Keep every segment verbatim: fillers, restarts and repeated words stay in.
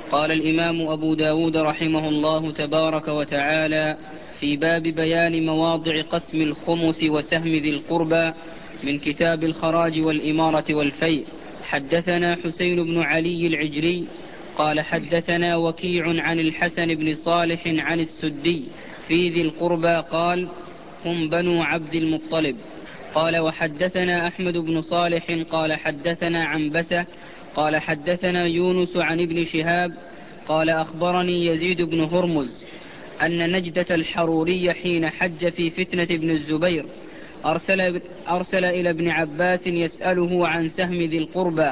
قال الإمام أبو داود رحمه الله تبارك وتعالى في باب بيان مواضع قسم الخمس وسهم ذي القربى من كتاب الخراج والإمارة والفيء. حدثنا حسين بن علي العجلي قال حدثنا وكيع عن الحسن بن صالح عن السدي في ذي القربى قال هم بنو عبد المطلب. قال وحدثنا أحمد بن صالح قال حدثنا عنبسة قال حدثنا يونس عن ابن شهاب قال أخبرني يزيد بن هرمز أن نجدة الحروري حين حج في فتنة ابن الزبير أرسل, أرسل إلى ابن عباس يسأله عن سهم ذي القربى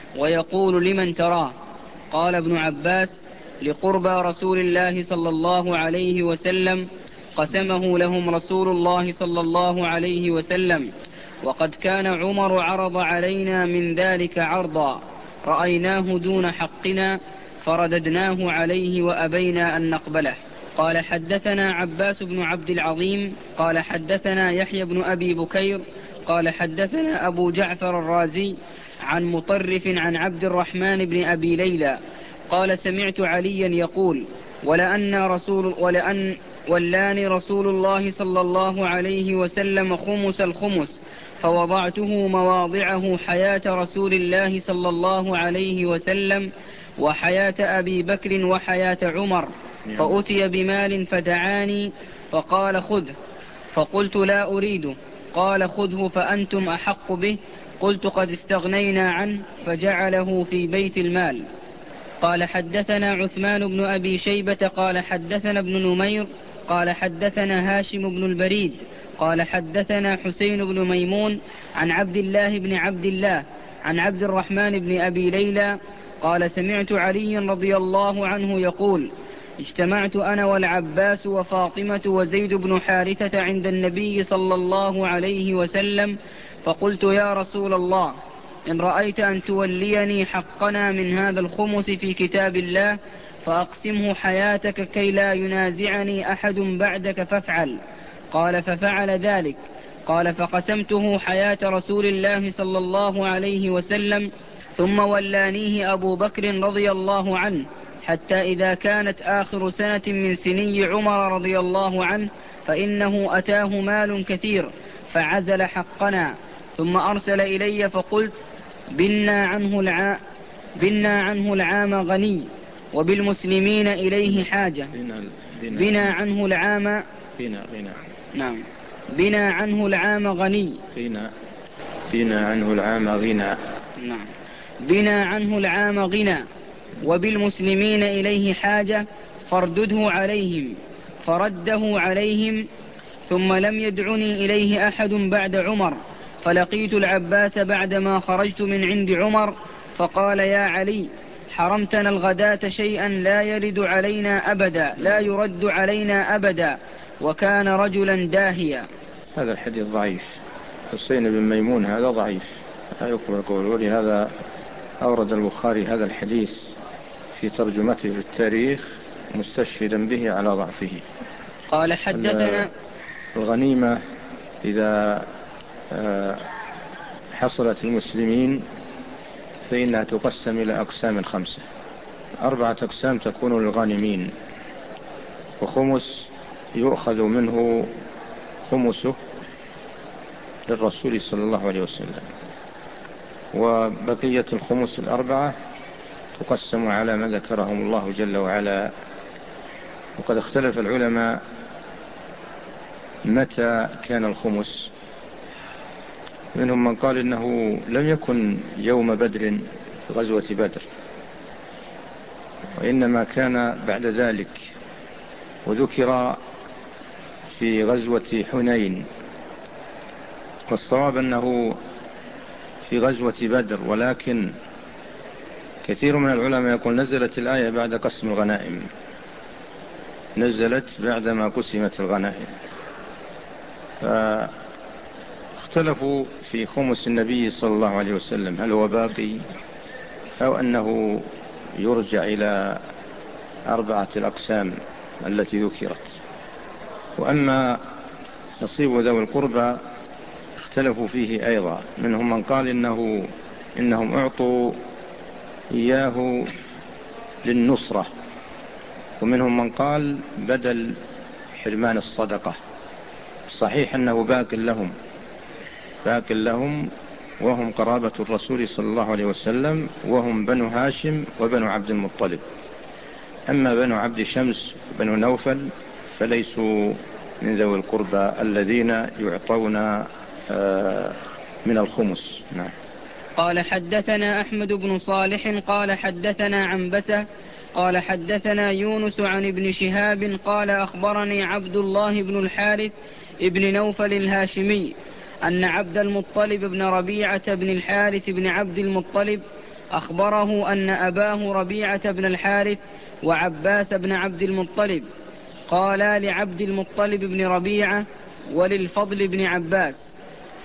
ويقول لمن تراه؟ قال ابن عباس لقربى رسول الله صلى الله عليه وسلم قسمه لهم رسول الله صلى الله عليه وسلم، وقد كان عمر عرض علينا من ذلك عرضا رأيناه دون حقنا فرددناه عليه وأبينا أن نقبله. قال حدثنا عباس بن عبد العظيم قال حدثنا يحيى بن أبي بكير قال حدثنا أبو جعفر الرازي عن مطرف عن عبد الرحمن بن أبي ليلى قال سمعت عليا يقول ولأن رسول ولأن ولاني رسول الله صلى الله عليه وسلم خمس الخمس فوضعته مواضعه حياة رسول الله صلى الله عليه وسلم وحياة أبي بكر وحياة عمر، فأتي بمال فدعاني فقال خذه، فقلت لا أريده، قال خذه فأنتم أحق به، قلت قد استغنينا عنه، فجعله في بيت المال. قال حدثنا عثمان بن أبي شيبة قال حدثنا ابن نمير قال حدثنا هاشم بن البريد قال حدثنا حسين بن ميمون عن عبد الله بن عبد الله عن عبد الرحمن بن أبي ليلى قال سمعت علي رضي الله عنه يقول اجتمعت أنا والعباس وفاطمة وزيد بن حارثة عند النبي صلى الله عليه وسلم فقلت يا رسول الله إن رأيت أن توليني حقنا من هذا الخمس في كتاب الله فأقسمه حياتك كي لا ينازعني أحد بعدك فافعل. قال ففعل ذلك. قال فقسمته حياة رسول الله صلى الله عليه وسلم ثم ولانيه أبو بكر رضي الله عنه حتى إذا كانت آخر سنة من سني عمر رضي الله عنه فإنه أتاه مال كثير فعزل حقنا، ثم أرسل إلي فقلت بنا عنه, الع... بنا عنه العام غني وبالمسلمين إليه حاجة. بنا عنه العام بنا بنا نعم بنا عنه العام غني بنا بنا عنه العام غنى نعم بنا عنه العام غنى وبالمسلمين إليه حاجة فاردده عليهم، فرده عليهم ثم لم يدعني إليه أحد بعد عمر، فلقيت العباس بعدما خرجت من عند عمر فقال يا علي حرمتنا الغداة شيئا لا يرد علينا أبدا لا يرد علينا أبدا، وكان رجلا داهيا. هذا الحديث ضعيف. حسين بن ميمون هذا ضعيف لا يقبل قوله، ولهذا أورد البخاري هذا الحديث في ترجمته في التاريخ مستشهدا به على ضعفه. قال حدثنا الغنيمة إذا حصلت المسلمين فإنها تقسم إلى أقسام خمسة، أربعة أقسام تكون للغانمين، وخمس يؤخذ منه خمسه للرسول صلى الله عليه وسلم، وبقية الخمس الأربعة تقسم على ما ذكرهم الله جل وعلا. وقد اختلف العلماء متى كان الخمس، منهم من قال إنه لم يكن يوم بدر غزوة بدر، وإنما كان بعد ذلك، وذكر في غزوة حنين، والصواب أنه في غزوة بدر، ولكن كثير من العلماء يقول نزلت الآية بعد قسم الغنائم، نزلت بعدما قسمت الغنائم، فاختلفوا في خمس النبي صلى الله عليه وسلم هل هو باقي أو أنه يرجع إلى أربعة الأقسام التي ذكرت. وأما نصيب ذوي القربى اختلفوا فيه أيضا، منهم من قال إنه إنهم أعطوا إياه للنصرة، ومنهم من قال بدل حرمان الصدقة. صحيح أنه باق لهم باق لهم وهم قرابة الرسول صلى الله عليه وسلم، وهم بنو هاشم وبنو عبد المطلب. أما بنو عبد شمس وبنو نوفل فليسوا من ذوي القربى الذين يعطون من الخمس. نعم. قال حدثنا أحمد بن صالح قال حدثنا عنبسة قال حدثنا يونس عن ابن شهاب قال أخبرني عبد الله بن الحارث ابن نوفل الهاشمي أن عبد المطلب بن ربيعة بن الحارث بن عبد المطلب أخبره أن أباه ربيعة بن الحارث وعباس بن عبد المطلب قالا لعبد المطلب بن ربيعة وللفضل بن عباس: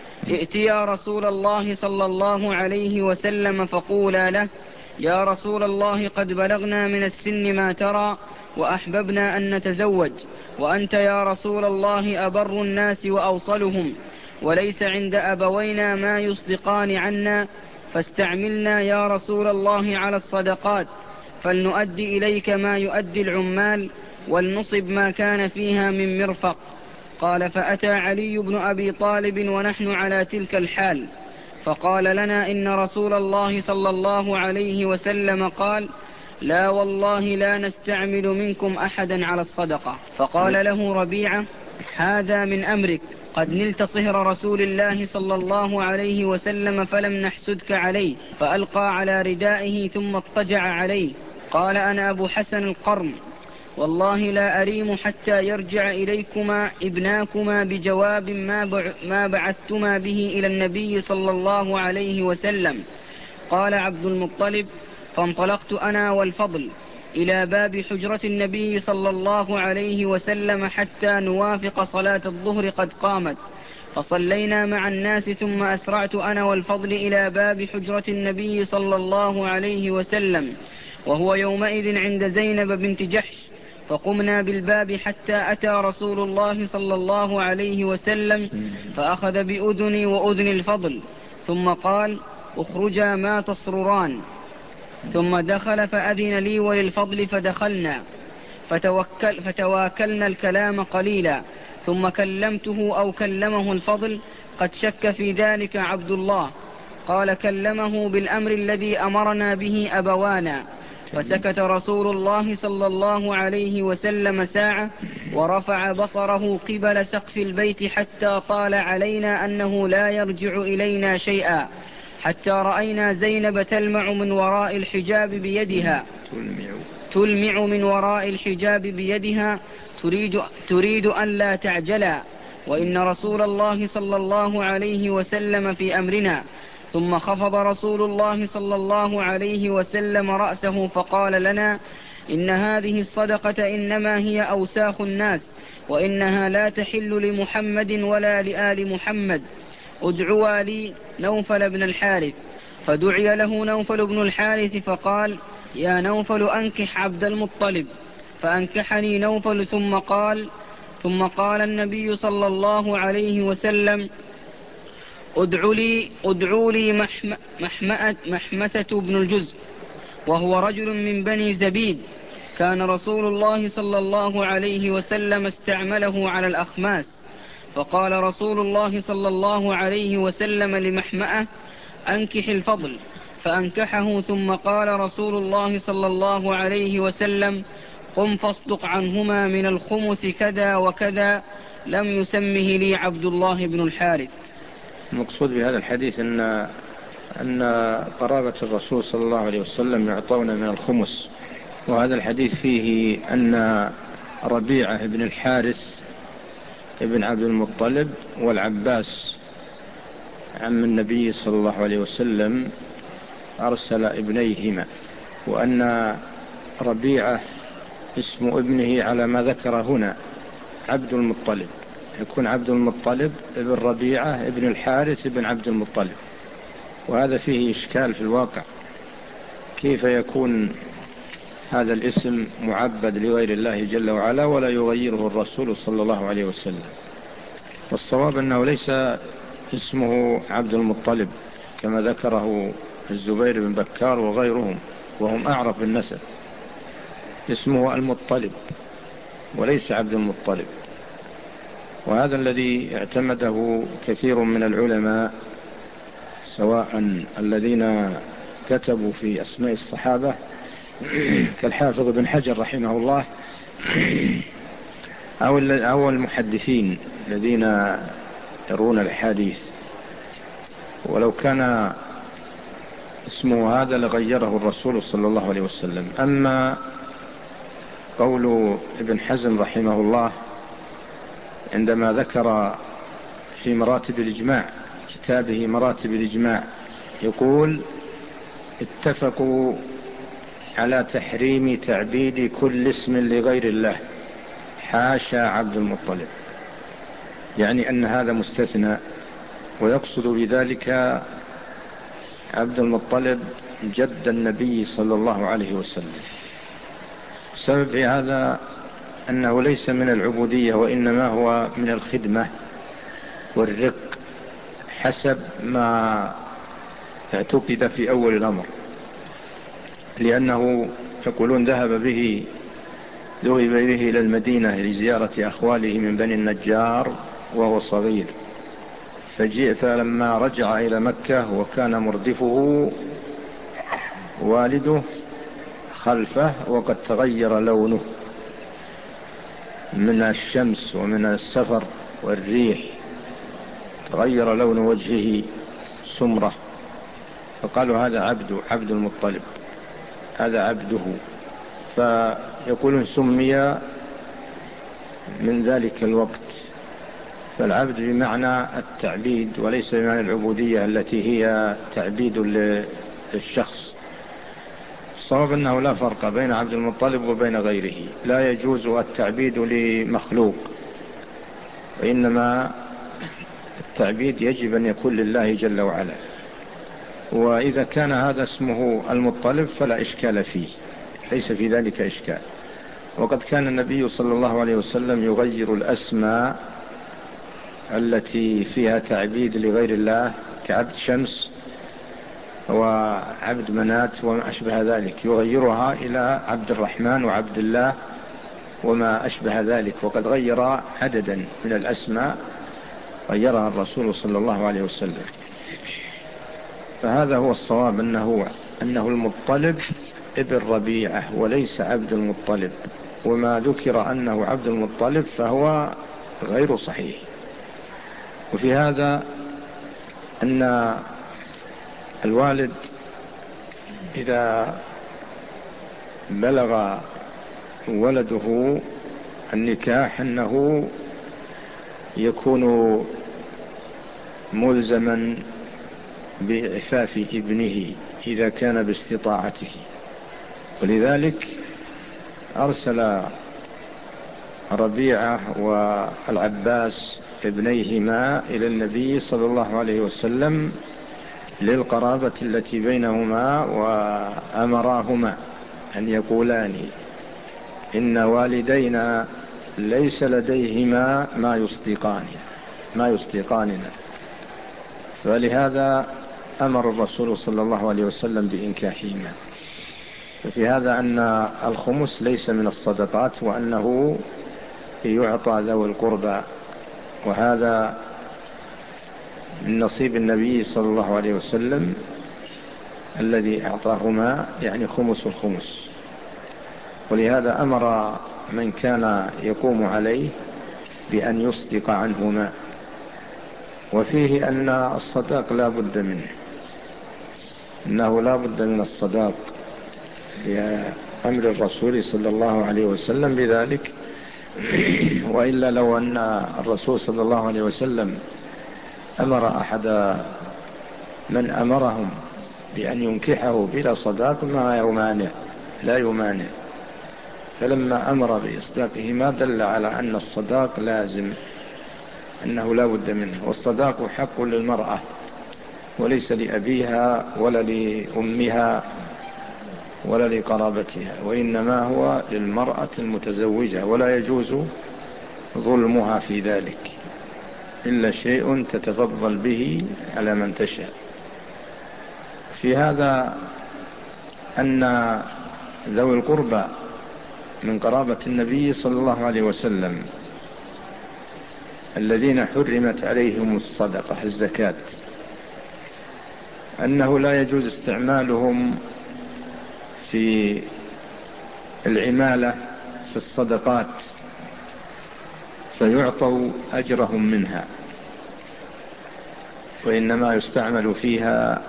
ائتيا رسول الله صلى الله عليه وسلم فقولا له: يا رسول الله قد بلغنا من السن ما ترى وأحببنا أن نتزوج، وأنت يا رسول الله أبر الناس وأوصلهم، وليس عند أبوينا ما يصدقان عنا، فاستعملنا يا رسول الله على الصدقات، فلنؤدي إليك ما يؤدي العمال، ولنصب ما كان فيها من مرفق. قال: فأتى علي بن أبي طالب ونحن على تلك الحال، فقال لنا: إن رسول الله صلى الله عليه وسلم قال: لا والله لا نستعمل منكم أحدا على الصدقة. فقال له ربيعة: هذا من أمرك، قد نلت صهر رسول الله صلى الله عليه وسلم فلم نحسدك عليه. فألقى على ردائه ثم اضطجع عليه. قال: أنا أبو حسن القرن، والله لا أريم حتى يرجع إليكما ابناكما بجواب ما بعثتما به إلى النبي صلى الله عليه وسلم. قال عبد المطلب: فانطلقت أنا والفضل إلى باب حجرة النبي صلى الله عليه وسلم حتى نوافق صلاة الظهر قد قامت، فصلينا مع الناس، ثم أسرعت أنا والفضل إلى باب حجرة النبي صلى الله عليه وسلم، وهو يومئذ عند زينب بنت جحش، فقمنا بالباب حتى أتى رسول الله صلى الله عليه وسلم، فأخذ بأذني وأذن الفضل، ثم قال: اخرجا ما تصرران. ثم دخل فأذن لي وللفضل فدخلنا، فتوكل فتواكلنا الكلام قليلا، ثم كلمته أو كلمه الفضل، قد شك في ذلك عبد الله. قال: كلمه بالأمر الذي أمرنا به أبوانا. فسكت رسول الله صلى الله عليه وسلم ساعة، ورفع بصره قبل سقف البيت حتى طال علينا أنه لا يرجع إلينا شيئا، حتى رأينا زينب تلمع من وراء الحجاب بيدها تلمع من وراء الحجاب بيدها تريد, تريد أن لا تعجلا، وإن رسول الله صلى الله عليه وسلم في أمرنا. ثم خفض رسول الله صلى الله عليه وسلم رأسه فقال لنا: إن هذه الصدقة إنما هي أوساخ الناس، وإنها لا تحل لمحمد ولا لآل محمد. ادعوا لي نوفل بن الحارث. فدعي له نوفل بن الحارث فقال: يا نوفل أنكح عبد المطلب. فأنكحني نوفل. ثم قال ثم قال النبي صلى الله عليه وسلم: ادعوا لي, ادعوا لي محم محمأة محمثة بن الجزء، وهو رجل من بني زبيد، كان رسول الله صلى الله عليه وسلم استعمله على الأخماس. فقال رسول الله صلى الله عليه وسلم لمحمأة: أنكح الفضل. فأنكحه. ثم قال رسول الله صلى الله عليه وسلم: قم فاصدق عنهما من الخمس كذا وكذا. لم يسمه لي عبد الله بن الحارث. المقصود بهذا الحديث أن أن قرابة الرسول صلى الله عليه وسلم يعطون من الخمس، وهذا الحديث فيه أن ربيعة بن الحارث ابن عبد المطلب والعباس عم النبي صلى الله عليه وسلم أرسل ابنيهما، وأن ربيعة اسم ابنه على ما ذكر هنا عبد المطلب، يكون عبد المطلب ابن ربيعة ابن الحارث ابن عبد المطلب، وهذا فيه إشكال في الواقع، كيف يكون هذا الاسم معبد لغير الله جل وعلا ولا يغيره الرسول صلى الله عليه وسلم؟ والصواب أنه ليس اسمه عبد المطلب كما ذكره الزبير بن بكار وغيرهم، وهم أعرف بالنسب، اسمه المطلب وليس عبد المطلب. وهذا الذي اعتمده كثير من العلماء سواء الذين كتبوا في أسماء الصحابة كالحافظ بن حجر رحمه الله أو المحدثين الذين يرون الحديث. ولو كان اسمه هذا لغيره الرسول صلى الله عليه وسلم. أما قول ابن حزم رحمه الله عندما ذكر في مراتب الإجماع كتابه مراتب الإجماع يقول اتفقوا على تحريم تعبيد كل اسم لغير الله حاشا عبد المطلب، يعني أن هذا مستثنى، ويقصد بذلك عبد المطلب جد النبي صلى الله عليه وسلم. السبب في هذا أنه ليس من العبودية وإنما هو من الخدمة والرق حسب ما اعتقد في أول الأمر، لأنه يقولون ذهب به ذهب به إلى المدينة لزيارة أخواله من بني النجار وهو صغير، فجاء فلما رجع إلى مكة وكان مردفه والده خلفه وقد تغير لونه من الشمس ومن السفر والريح، تغير لون وجهه سمرة، فقالوا هذا عبد عبد المطلب، هذا عبده. فيقولون سمي من ذلك الوقت. فالعبد بمعنى التعبيد وليس بمعنى العبودية التي هي تعبيد للشخص. الصواب أنه لا فرق بين عبد المطلب وبين غيره، لا يجوز التعبيد لمخلوق، وإنما التعبيد يجب أن يكون لله جل وعلا. وإذا كان هذا اسمه المطلب فلا إشكال فيه، ليس في ذلك إشكال. وقد كان النبي صلى الله عليه وسلم يغير الأسماء التي فيها تعبيد لغير الله كعبد شمس وعبد منات وما أشبه ذلك، يغيرها إلى عبد الرحمن وعبد الله وما أشبه ذلك. وقد غير عددا من الأسماء غيرها الرسول صلى الله عليه وسلم. فهذا هو الصواب، أنه, أنه المطلب ابن ربيعة وليس عبد المطلب. وما ذكر أنه عبد المطلب فهو غير صحيح. وفي هذا أن الوالد إذا بلغ ولده النكاح أنه يكون ملزما بإعفاف ابنه إذا كان باستطاعته. ولذلك أرسل ربيعة والعباس ابنيهما إلى النبي صلى الله عليه وسلم للقرابة التي بينهما، وأمراهما أن يقولان إن والدينا ليس لديهما ما يصدقان ما يصدقاننا. فلهذا أمر الرسول صلى الله عليه وسلم بإنكاحهما. ففي هذا أن الخمس ليس من الصدقات، وأنه يعطى ذوي القربى، وهذا من نصيب النبي صلى الله عليه وسلم الذي أعطاهما، يعني خمس الخمس. ولهذا أمر من كان يقوم عليه بأن يصدق عنهما. وفيه أن الصداق لا بد منه، إنه لا بد من الصداق لأمر الرسول صلى الله عليه وسلم بذلك. وإلا لو أن الرسول صلى الله عليه وسلم أمر أحد من أمرهم بأن ينكحه بلا صداق ما يمانع لا يمانع. فلما أمر بإصداقه ما دل على أن الصداق لازم، أنه لا بد منه. والصداق حق للمرأة وليس لأبيها ولا لأمها ولا لقرابتها، وإنما هو للمرأة المتزوجة، ولا يجوز ظلمها في ذلك إلا شيء تتفضل به على من تشاء. في هذا أن ذوي القربى من قرابة النبي صلى الله عليه وسلم الذين حرمت عليهم الصدقة الزكاة أنه لا يجوز استعمالهم في العمالة في الصدقات فيعطوا أجرهم منها، وإنما يستعمل فيها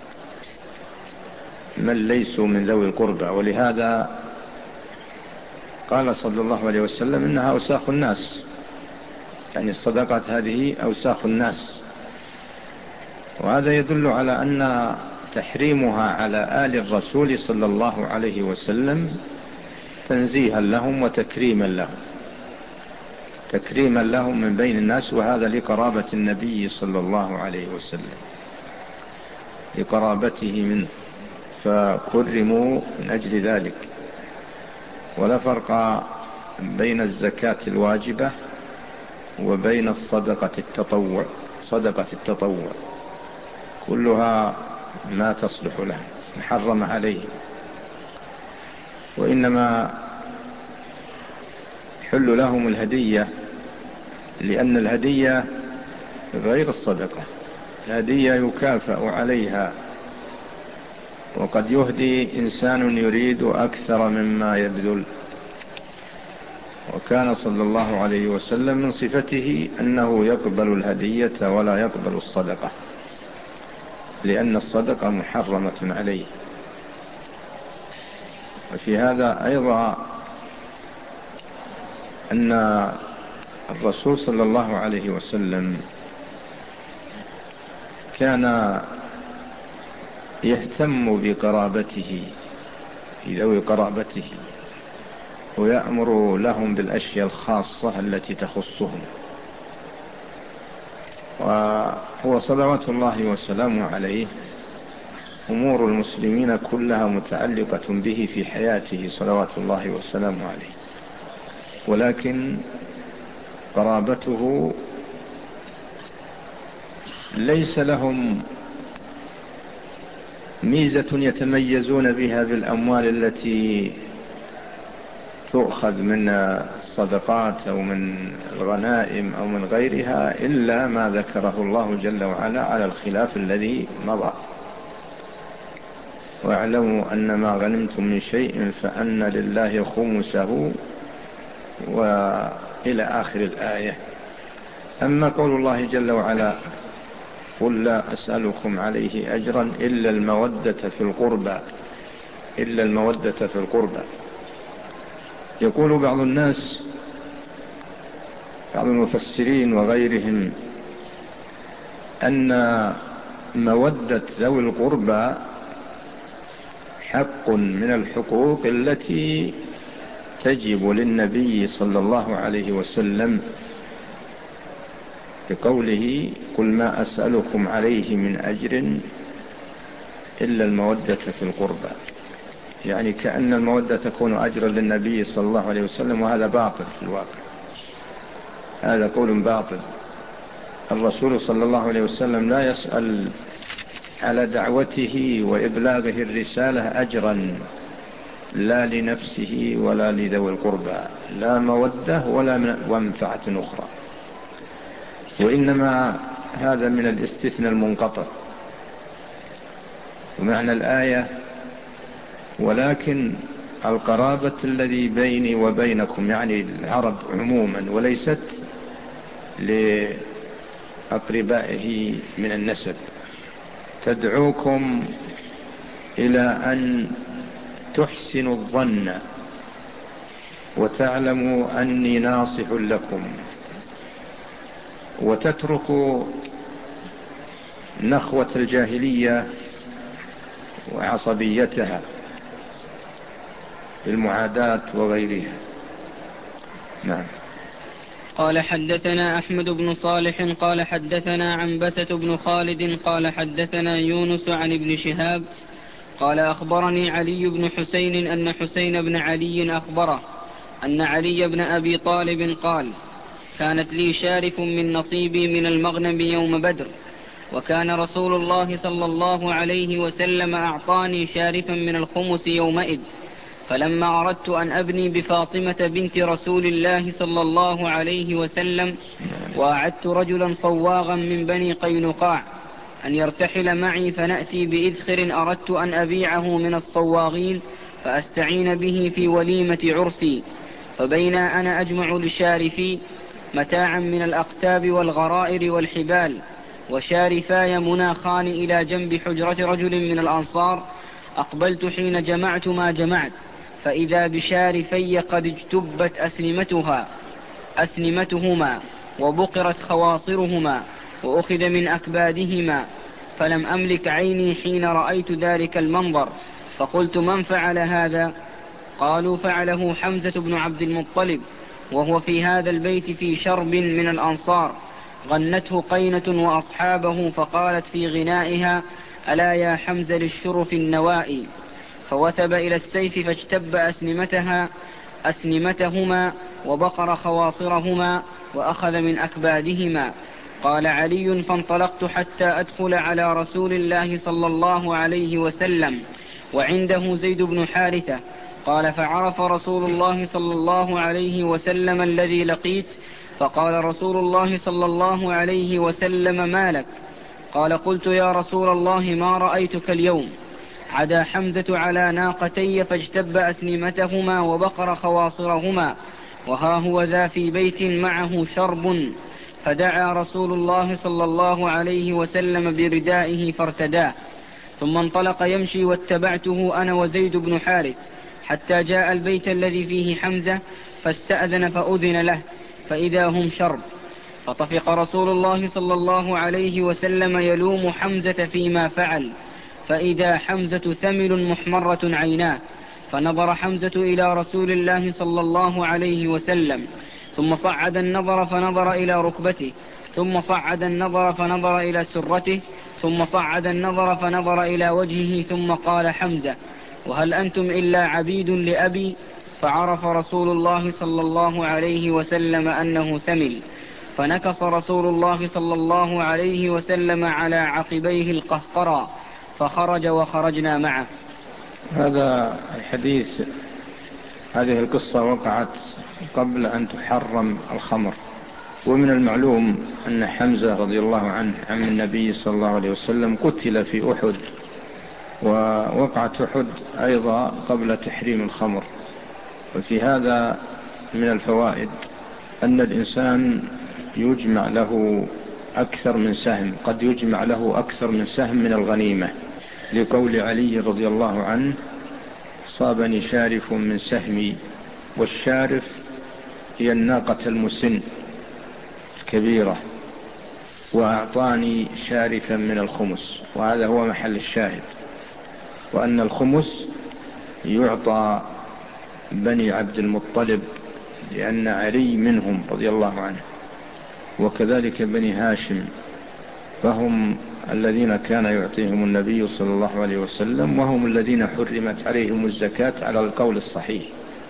من ليسوا من ذوي القربى. ولهذا قال صلى الله عليه وسلم إنها أوساخ الناس، يعني الصدقات هذه أوساخ الناس. وهذا يدل على أن تحريمها على آل الرسول صلى الله عليه وسلم تنزيها لهم وتكريما لهم، تكريما لهم من بين الناس، وهذا لقرابة النبي صلى الله عليه وسلم، لقرابته منه، فكرموا من أجل ذلك. ولا فرق بين الزكاة الواجبة وبين الصدقة التطوع. صدقة التطوع كلها ما تصلح له، محرم عليه، وإنما حل لهم الهدية، لأن الهدية غير الصدقة. الهدية يكافأ عليها، وقد يهدي إنسان يريد أكثر مما يبذل. وكان صلى الله عليه وسلم من صفته أنه يقبل الهدية ولا يقبل الصدقة، لأن الصدقة محرمة عليه. وفي هذا أيضا أن الرسول صلى الله عليه وسلم كان يهتم بقرابته، ذوي قرابته، ويأمر لهم بالأشياء الخاصة التي تخصهم. وهو صلوات الله وسلامه عليه أمور المسلمين كلها متعلقة به في حياته صلوات الله وسلامه عليه، ولكن قرابته ليس لهم ميزة يتميزون بها بالأموال التي تؤخذ من الصدقات أو من الغنائم أو من غيرها، إلا ما ذكره الله جل وعلا على الخلاف الذي مضى. واعلموا أن ما غنمتم من شيء فأن لله خمسه، وإلى آخر الآية. أما قول الله جل وعلا قل لا أسألكم عليه أجرا إلا المودة في القربى، إلا المودة في القربى، يقول بعض الناس، بعض المفسرين وغيرهم، أن مودة ذوي القربى حق من الحقوق التي تجب للنبي صلى الله عليه وسلم، بقوله قل ما أسألكم عليه من أجر إلا المودة في القربى، يعني كأن المودة تكون أجرا للنبي صلى الله عليه وسلم، وهذا باطل في الواقع، هذا قول باطل. الرسول صلى الله عليه وسلم لا يسأل على دعوته وإبلاغه الرسالة أجرا، لا لنفسه ولا لذوي القربى، لا مودة ولا منفعة أخرى، وإنما هذا من الاستثناء المنقطع. ومعنى الآية ولكن القرابة الذي بيني وبينكم، يعني العرب عموما، وليست لأقربائه من النسب، تدعوكم إلى أن تحسنوا الظن وتعلموا أني ناصح لكم، وتتركوا نخوة الجاهلية وعصبيتها بالمعاداة وغيرها. نعم. قال حدثنا أحمد بن صالح قال حدثنا عنبسة بن خالد قال حدثنا يونس عن ابن شهاب قال أخبرني علي بن حسين أن حسين بن علي أخبره أن علي بن أبي طالب قال كانت لي شارف من نصيبي من المغنم يوم بدر، وكان رسول الله صلى الله عليه وسلم أعطاني شارفا من الخمس يومئذ، فلما أردت أن أبني بفاطمة بنت رسول الله صلى الله عليه وسلم وأعدت رجلا صواغا من بني قينقاع أن يرتحل معي فنأتي بإذخر أردت أن أبيعه من الصواغين فأستعين به في وليمة عرسي، فبين أنا أجمع لشارفي متاعا من الأقتاب والغرائر والحبال وشارفاي مناخان إلى جنب حجرة رجل من الأنصار، أقبلت حين جمعت ما جمعت فإذا بشارفي قد اجتبت أسنمتها أسنمتهما وبقرت خواصرهما وأخذ من أكبادهما، فلم أملك عيني حين رأيت ذلك المنظر، فقلت من فعل هذا؟ قالوا فعله حمزة بن عبد المطلب، وهو في هذا البيت في شرب من الأنصار، غنته قينة وأصحابه فقالت في غنائها ألا يا حمزة للشرف النوائي، فوثب إلى السيف فاجتب أسنمتها أسنمتهما وبقر خواصرهما وأخذ من أكبادهما. قال علي فانطلقت حتى أدخل على رسول الله صلى الله عليه وسلم وعنده زيد بن حارثة، قال فعرف رسول الله صلى الله عليه وسلم الذي لقيت، فقال رسول الله صلى الله عليه وسلم ما لك؟ قال قلت يا رسول الله ما رأيتك اليوم، عدا حمزة على ناقتي فاجتب أسنمتهما وبقر خواصرهما، وها هو ذا في بيت معه شرب، فدعا رسول الله صلى الله عليه وسلم بردائه فارتداه، ثم انطلق يمشي واتبعته أنا وزيد بن حارث حتى جاء البيت الذي فيه حمزة، فاستأذن فأذن له فإذا هم شرب، فطفق رسول الله صلى الله عليه وسلم يلوم حمزة فيما فعل، فإذا حمزة ثمل محمرة عيناه، فنظر حمزة إلى رسول الله صلى الله عليه وسلم، ثم صعد النظر فنظر إلى ركبته، ثم صعد النظر فنظر إلى سرته، ثم صعد النظر فنظر إلى وجهه، ثم قال حمزة وهل أنتم إلا عبيد لأبي؟ فعرف رسول الله صلى الله عليه وسلم أنه ثمل، فنكص رسول الله صلى الله عليه وسلم على عقبيه القهقرى فخرج وخرجنا معه. هذا الحديث، هذه القصة وقعت قبل أن تحرم الخمر، ومن المعلوم أن حمزة رضي الله عنه عم النبي صلى الله عليه وسلم قتل في أحد، ووقعت أحد أيضا قبل تحريم الخمر. وفي هذا من الفوائد أن الإنسان يجمع له أكثر من سهم، قد يجمع له أكثر من سهم من الغنيمة، لقول علي رضي الله عنه صابني شارف من سهمي، والشارف هي الناقة المسن الكبيرة، وأعطاني شارفا من الخمس، وهذا هو محل الشاهد، وأن الخمس يعطى بني عبد المطلب لأن علي منهم رضي الله عنه، وكذلك بني هاشم، فهم الذين كان يعطيهم النبي صلى الله عليه وسلم، وهم الذين حرمت عليهم الزكاة على القول الصحيح،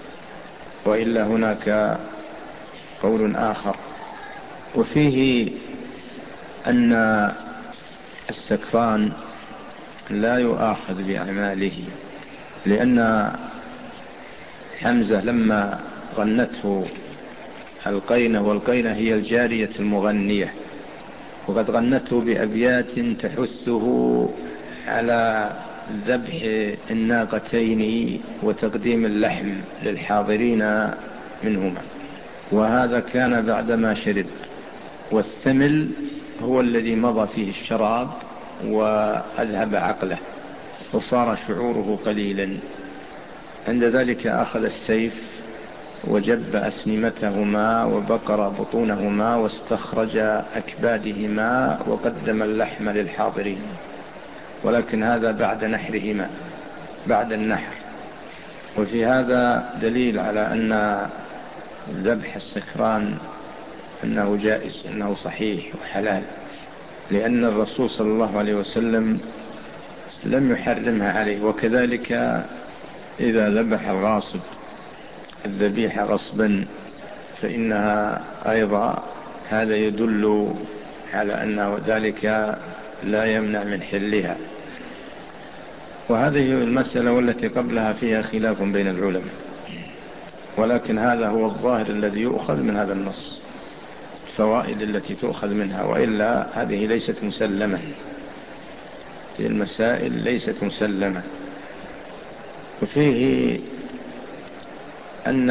وإلا هناك قول آخر. وفيه أن السكران لا يؤاخذ بأعماله، لأن حمزة لما غنته القينة، والقينة هي الجارية المغنية، وقد غنته بأبيات تحثه على ذبح الناقتين وتقديم اللحم للحاضرين منهما، وهذا كان بعدما شرب، والثمل هو الذي مضى فيه الشراب وأذهب عقله وصار شعوره قليلا. عند ذلك أخذ السيف وجب أسنمتهما وبقر بطونهما واستخرج أكبادهما وقدم اللحم للحاضرين، ولكن هذا بعد نحرهما، بعد النحر. وفي هذا دليل على أن ذبح السكران أنه جائز، أنه صحيح وحلال، لأن الرسول صلى الله عليه وسلم لم يحرمها عليه. وكذلك إذا ذبح الغاصب الذبيحة غصبا فإنها أيضا هذا يدل على أنه ذلك لا يمنع من حلها. وهذه المسألة والتي قبلها فيها خلاف بين العلماء، ولكن هذا هو الظاهر الذي يؤخذ من هذا النص، الفوائد التي تؤخذ منها، وإلا هذه ليست مسلمة، في المسائل ليست مسلمة. وفيه أن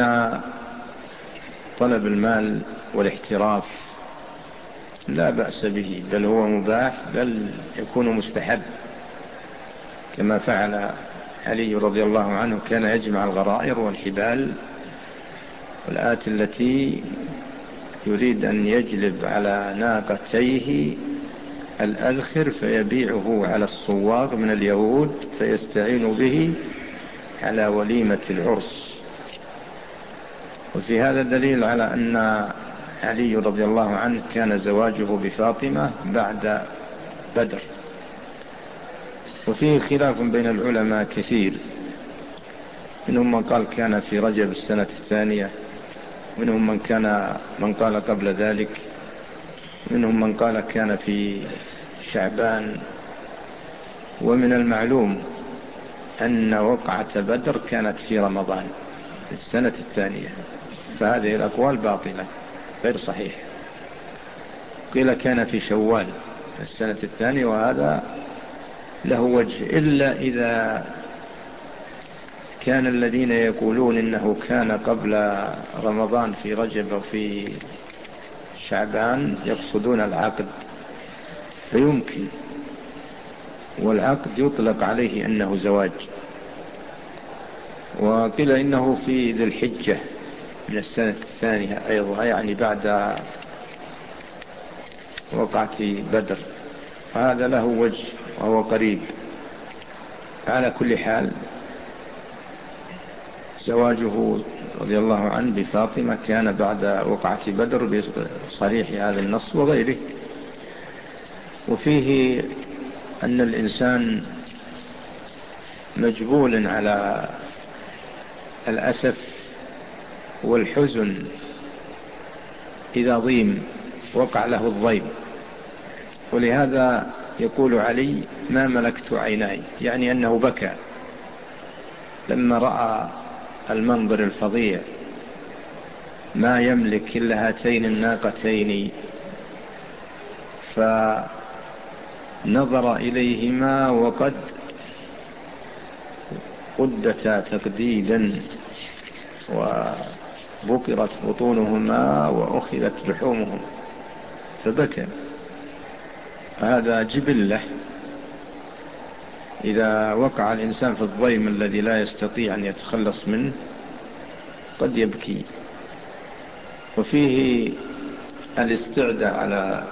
طلب المال والاحتراف لا بأس به، بل هو مباح، بل يكون مستحب، كما فعل علي رضي الله عنه، كان يجمع الغرائر والحبال والآت التي يريد أن يجلب على ناقتيه الأذخر فيبيعه على الصواغ من اليهود فيستعين به على وليمة العرس. وفي هذا دليل على أن علي رضي الله عنه كان زواجه بفاطمة بعد بدر. وفيه خلاف بين العلماء كثير، منهم من قال كان في رجب السنة الثانية، منهم من كان من قال قبل ذلك، منهم من قال كان في شعبان. ومن المعلوم أن وقعة بدر كانت في رمضان السنة الثانية، فهذه الأقوال باطلة غير صحيح. قيل كان في شوال السنة الثانية، وهذا له وجه، إلا إذا كان الذين يقولون إنه كان قبل رمضان في رجب وفي شعبان يقصدون العقد، فيمكن، والعقد يطلق عليه أنه زواج. وقيل إنه في ذي الحجة من السنة الثانية أيضا، يعني بعد وقعة بدر، هذا له وجه وهو قريب. على كل حال زواجه رضي الله عنه بفاطمة كان بعد وقعة بدر بصريح هذا النص وغيره. وفيه أن الإنسان مجبول على الأسف والحزن إذا ضيم، وقع له الضيم. ولهذا يقول علي ما ملكت عيناي، يعني أنه بكى لما رأى المنظر الفظيع، ما يملك إلا هاتين الناقتين، فنظر إليهما وقد قدتا تقديدا، وبقرت بطونهما وأخذت لحومهم، فبكى. هذا جبلة، إذا وقع الإنسان في الضيم الذي لا يستطيع أن يتخلص منه قد يبكي. وفيه الاستعداء على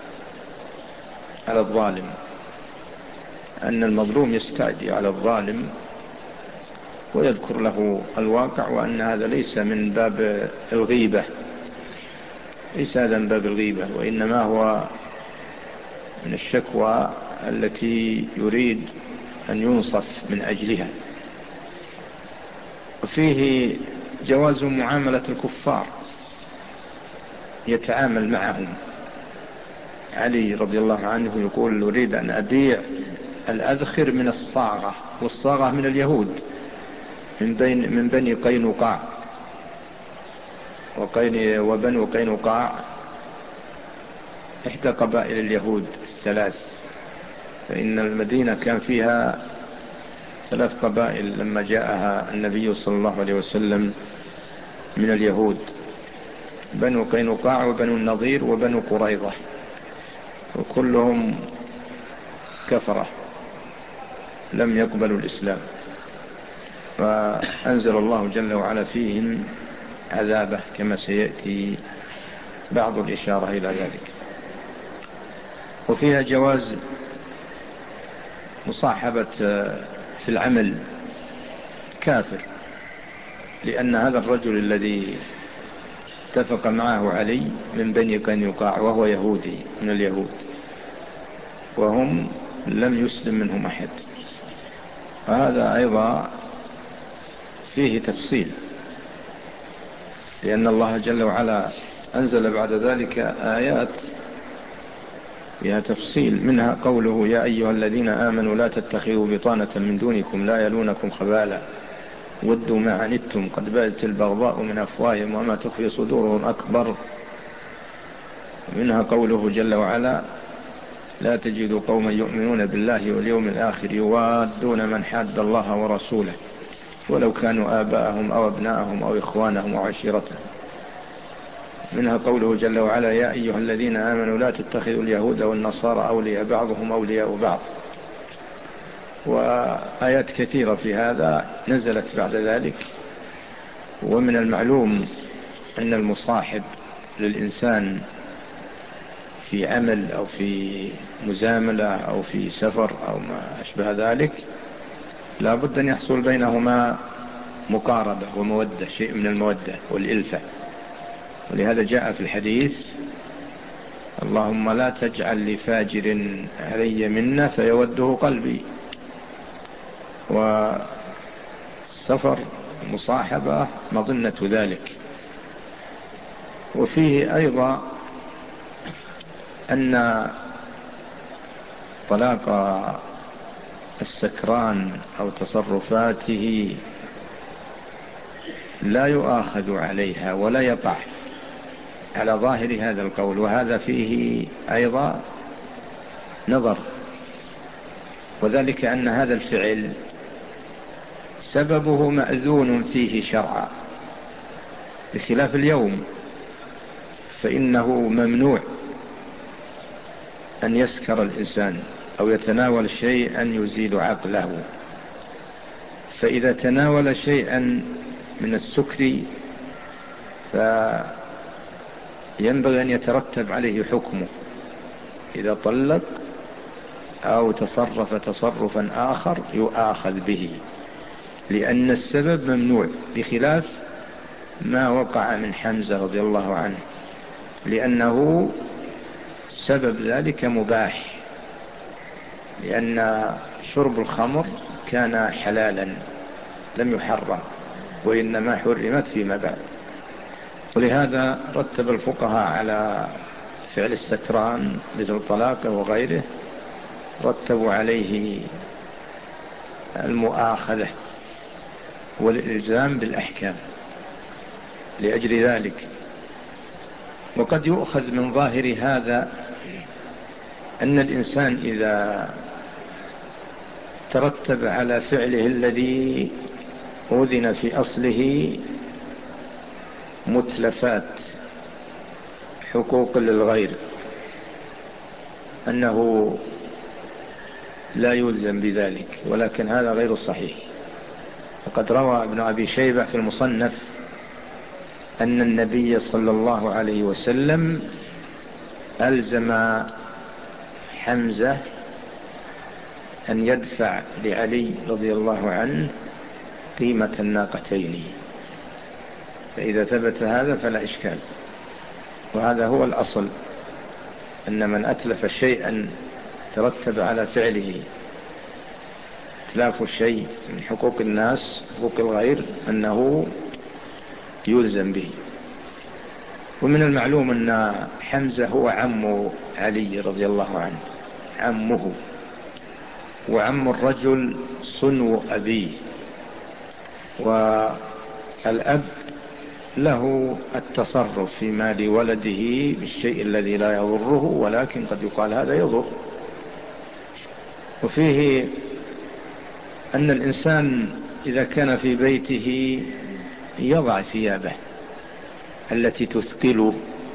على الظالم، أن المظلوم يستعدي على الظالم ويذكر له الواقع، وأن هذا ليس من باب الغيبة، ليس هذا من باب الغيبة، وإنما هو من الشكوى التي يريد أن ينصف من أجلها. وفيه جواز معاملة الكفار، يتعامل معهم. علي رضي الله عنه يقول أريد أن أبيع الأذخر من الصاغة، والصاغة من اليهود، من بين من بني قينقاع، وقين وبنو قينقاع إحدى قبائل اليهود الثلاث، فإن المدينة كان فيها ثلاث قبائل لما جاءها النبي صلى الله عليه وسلم من اليهود: بنو قينقاع وبنو النضير وبنو قريظة، وكلهم كفرة لم يقبلوا الإسلام، فأنزل الله جل وعلا فيهم عذابه، كما سيأتي بعض الإشارة إلى ذلك. وفيها جواز مصاحبة في العمل كافر، لأن هذا الرجل الذي اتفق معه علي من بني قينقاع وهو يهودي من اليهود، وهم لم يسلم منهم أحد. وهذا أيضا فيه تفصيل، لأن الله جل وعلا أنزل بعد ذلك آيات فيها تفصيل، منها قوله يا أيها الذين آمنوا لا تتخذوا بطانة من دونكم لا يلونكم خبالا ودوا ما عنتم قد بدت البغضاء من أفواههم وما تخفي صدورهم أكبر. منها قوله جل وعلا لا تجد قوما يؤمنون بالله واليوم الآخر يوادون من حاد الله ورسوله ولو كانوا آباءهم أو أبناءهم أو إخوانهم أو عشيرتهم. منها قوله جل وعلا يا أيها الذين آمنوا لا تتخذوا اليهود والنصارى أولياء بعضهم أولياء بعض. وآيات كثيرة في هذا نزلت بعد ذلك. ومن المعلوم أن المصاحب للإنسان في عمل أو في مزاملة أو في سفر أو ما أشبه ذلك لا بد أن يحصل بينهما مقاربة ومودة، شيء من المودة والإلفة. ولهذا جاء في الحديث اللهم لا تجعل لفاجر علي منا فيوده قلبي. والسفر مصاحبة مظنة ذلك. وفيه أيضا أن طلاق السكران أو تصرفاته لا يؤاخذ عليها ولا يقع على ظاهر هذا القول، وهذا فيه أيضا نظر، وذلك أن هذا الفعل سببه مأذون فيه شرعا بخلاف اليوم، فإنه ممنوع أن يسكر الإنسان أو يتناول شيئا يزيد عقله. فإذا تناول شيئا من السكر فينبغي أن يترتب عليه حكمه إذا طلق أو تصرف تصرفا آخر يؤاخذ به، لأن السبب ممنوع، بخلاف ما وقع من حمزة رضي الله عنه لأنه سبب ذلك مباح، لأن شرب الخمر كان حلالا لم يحرم وإنما حرمت فيما بعد. ولهذا رتب الفقهاء على فعل السكران مثل طلاقه وغيره رتبوا عليه المؤاخذة والإلزام بالأحكام لأجل ذلك. وقد يؤخذ من ظاهر هذا أن الإنسان إذا ترتب على فعله الذي أذن في أصله متلفات حقوق للغير أنه لا يلزم بذلك، ولكن هذا غير صحيح. وقد روى ابن أبي شيبة في المصنف أن النبي صلى الله عليه وسلم ألزم حمزة أن يدفع لعلي رضي الله عنه قيمة الناقتين، فإذا ثبت هذا فلا إشكال. وهذا هو الأصل، أن من أتلف شيئا ترتب على فعله إتلاف الشيء من حقوق الناس حقوق الغير أنه يلزم به. ومن المعلوم أن حمزة هو عم علي رضي الله عنه، عمه، وعم الرجل صنو أبيه، والأب له التصرف في مال ولده بالشيء الذي لا يضره، ولكن قد يقال هذا يضر. وفيه أن الإنسان إذا كان في بيته يضع ثيابه التي تثقله،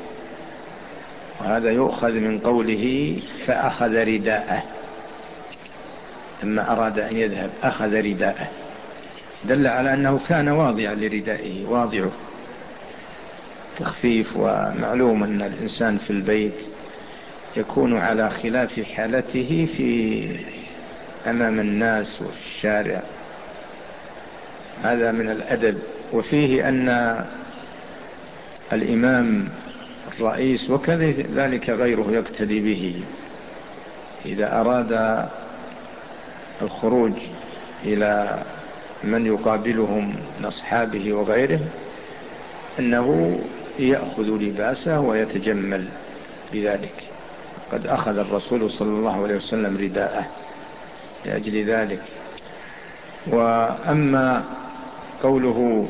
وهذا يؤخذ من قوله فأخذ رداءه، لما أراد أن يذهب أخذ رداءه، دل على أنه كان واضعا لردائه، واضعه تخفيف. ومعلوم أن الإنسان في البيت يكون على خلاف حالته في أمام الناس وفي الشارع، هذا من الأدب. وفيه أن الإمام الرئيس وكذلك غيره يقتدي به إذا أراد الخروج إلى من يقابلهم من أصحابه وغيره أنه يأخذ لباسه ويتجمل بذلك. قد أخذ الرسول صلى الله عليه وسلم رداءه لأجل ذلك. وأما قوله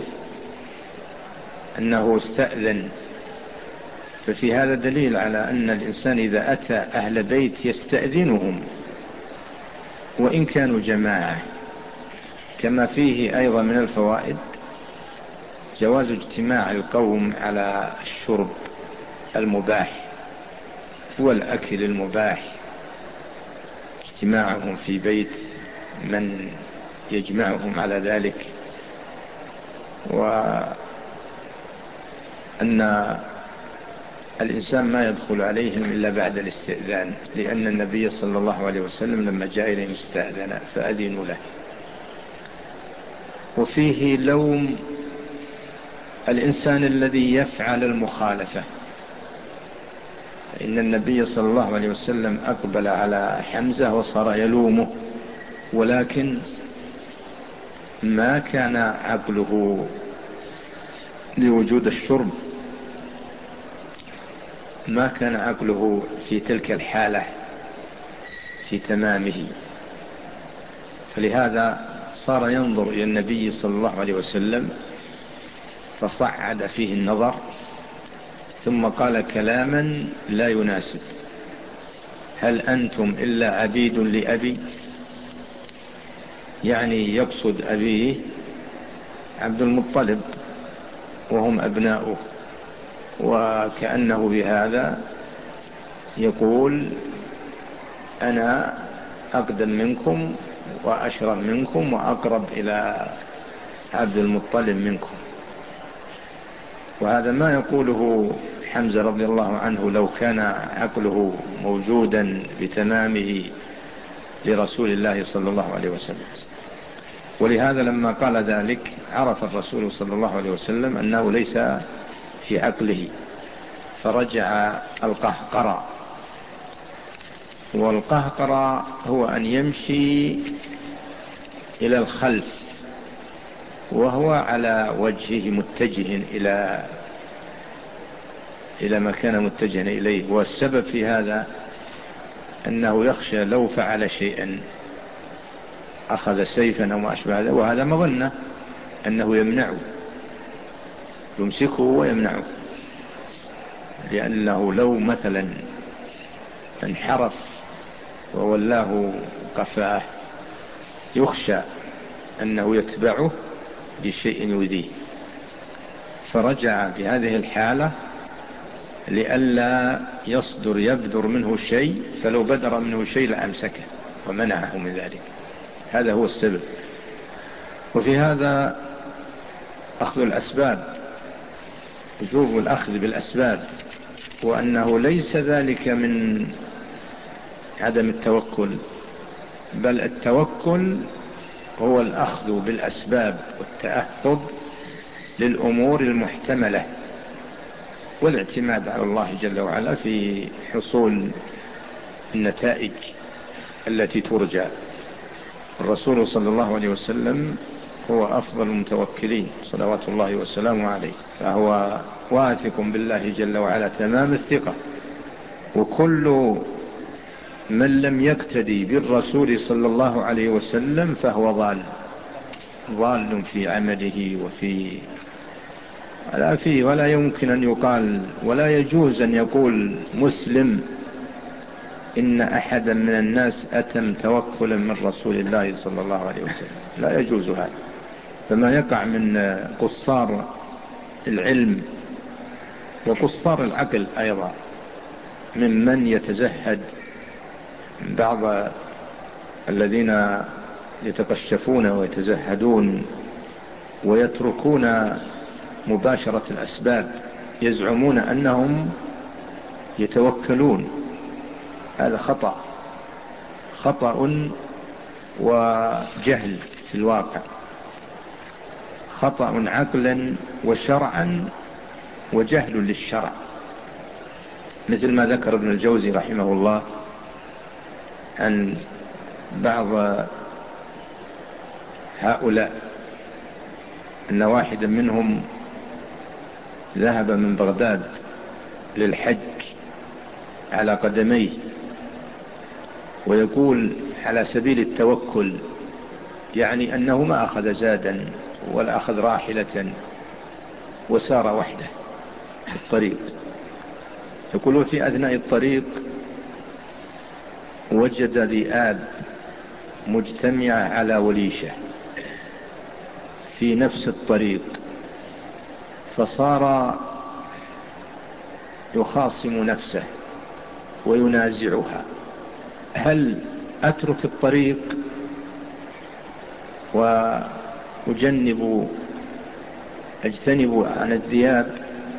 أنه استأذن، ففي هذا دليل على أن الإنسان إذا أتى أهل بيت يستأذنهم وإن كانوا جماعة. كما فيه أيضا من الفوائد جواز اجتماع القوم على الشرب المباح والأكل المباح، اجتماعهم في بيت من يجمعهم على ذلك، وأن الإنسان ما يدخل عليهم إلا بعد الاستئذان، لأن النبي صلى الله عليه وسلم لما جاء إليهم استأذن فأذنوا له. وفيه لوم الإنسان الذي يفعل المخالفة، إن النبي صلى الله عليه وسلم أقبل على حمزة وصار يلومه، ولكن ما كان عقله لوجود الشرب، ما كان عقله في تلك الحالة في تمامه، فلهذا صار ينظر إلى النبي صلى الله عليه وسلم فصعد فيه النظر، ثم قال كلاما لا يناسب: هل أنتم إلا عبيد لأبي؟ يعني يقصد أبيه عبد المطلب وهم أبناؤه، وكأنه بهذا يقول أنا أقدم منكم وأشرف منكم وأقرب إلى عبد المطلب منكم. وهذا ما يقوله حمزة رضي الله عنه لو كان عقله موجودا بتمامه لرسول الله صلى الله عليه وسلم. ولهذا لما قال ذلك عرف الرسول صلى الله عليه وسلم أنه ليس في عقله، فرجع القهقرة. والقهقرة هو أن يمشي إلى الخلف وهو على وجهه متجه إلى إلى ما كان متجها إليه. والسبب في هذا أنه يخشى لو فعل شيئا أخذ سيفا أو ما أشبه هذا، وهذا مظنة أنه يمنعه، يمسكه ويمنعه، لأنه لو مثلا انحرف وولاه قفاه يخشى أنه يتبعه بشيء يؤذيه، فرجع بهذه الحالة لئلا يصدر يبدر منه شيء، فلو بدر منه شيء لأمسكه ومنعه من ذلك. هذا هو السبب. وفي هذا أخذ الأسباب، وجوب الأخذ بالأسباب، وأنه ليس ذلك من عدم التوكل، بل التوكل هو الأخذ بالأسباب والتأهب للأمور المحتملة، والاعتماد على الله جل وعلا في حصول النتائج التي ترجى. الرسول صلى الله عليه وسلم هو أفضل المتوكلين صلوات الله وسلامه عليه، فهو واثق بالله جل وعلا تمام الثقة. وكل من لم يقتدي بالرسول صلى الله عليه وسلم فهو ضال ضال في عمله وفي ولا فيه، ولا يمكن أن يقال ولا يجوز أن يقول مسلم إن أحدا من الناس أتم توكلا من رسول الله صلى الله عليه وسلم، لا يجوز هذا. فما يقع من قصار العلم وقصار العقل أيضا ممن يتزهد، بعض الذين يتقشفون ويتزهدون ويتركون مباشرة الأسباب، يزعمون أنهم يتوكلون. هذا خطأ خطأ وجهل في الواقع، خطأ عقلا وشرعا وجهل للشرع، مثل ما ذكر ابن الجوزي رحمه الله عن بعض هؤلاء أن واحدا منهم ذهب من بغداد للحج على قدميه، ويقول على سبيل التوكل، يعني أنه ما أخذ زادا ولا أخذ راحلة وسار وحده في الطريق. يقول في أثناء الطريق وجد ذئاب مجتمعة على وليشة في نفس الطريق، فصار يخاصم نفسه وينازعها: هل أترك الطريق وأجنب أجتنب عن الذئاب؟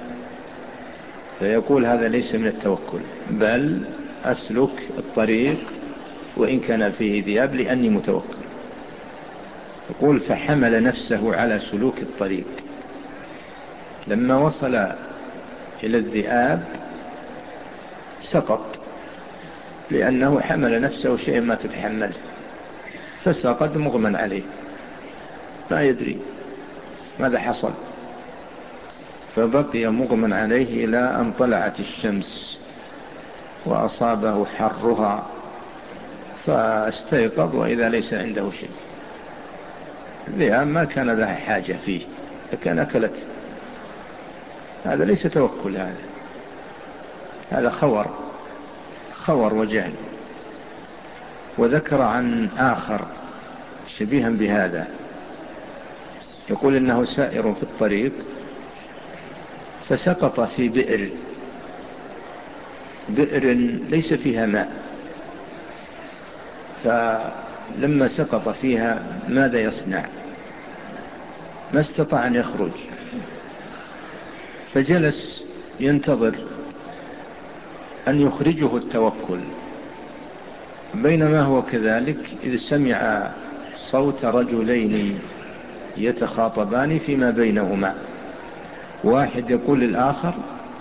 فيقول هذا ليس من التوكل، بل أسلك الطريق وإن كان فيه ذئاب لأني متوكل. يقول فحمل نفسه على سلوك الطريق. لما وصل إلى الذئاب سقط، لأنه حمل نفسه شيء ما تتحمله، فسقط مغمى عليه، لا يدري ماذا حصل، فبقي مغمى عليه إلى أن طلعت الشمس وأصابه حرها، فاستيقظ وإذا ليس عنده شيء. الذئاب ما كان لها حاجة فيه، لكن أكلته. هذا ليس توكل، هذا هذا خور خور وجهل. وذكر عن آخر شبيها بهذا، يقول إنه سائر في الطريق فسقط في بئر بئر ليس فيها ماء، فلما سقط فيها ماذا يصنع؟ ما استطاع أن يخرج، فجلس ينتظر أن يخرجه التوكل. بينما هو كذلك إذ سمع صوت رجلين يتخاطبان فيما بينهما، واحد يقول للآخر: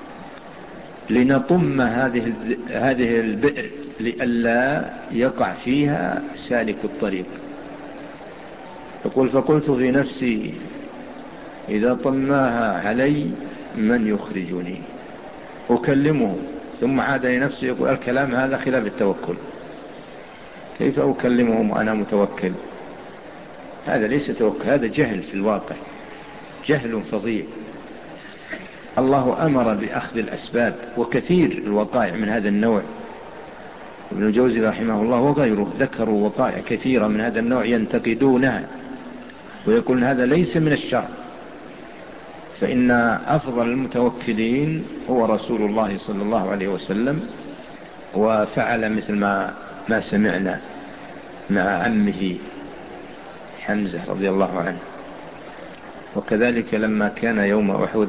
لنطم هذه هذه البئر لئلا يقع فيها سالك الطريق. يقول فقلت في نفسي: إذا طماها علي من يخرجني؟ أكلمه. ثم عاد إلى نفسه يقول: الكلام هذا خلاف التوكل، كيف أكلمهم وأنا متوكل؟ هذا ليس توكل، هذا جهل في الواقع، جهل فظيع. الله أمر بأخذ الأسباب، وكثير الوقائع من هذا النوع. ابن الجوزي رحمه الله وغيره ذكروا وقائع كثيرة من هذا النوع ينتقدونها ويقولون هذا ليس من الشرع، فإن أفضل المتوكلين هو رسول الله صلى الله عليه وسلم، وفعل مثل ما ما سمعنا مع عمه حمزة رضي الله عنه. وكذلك لما كان يوم أحد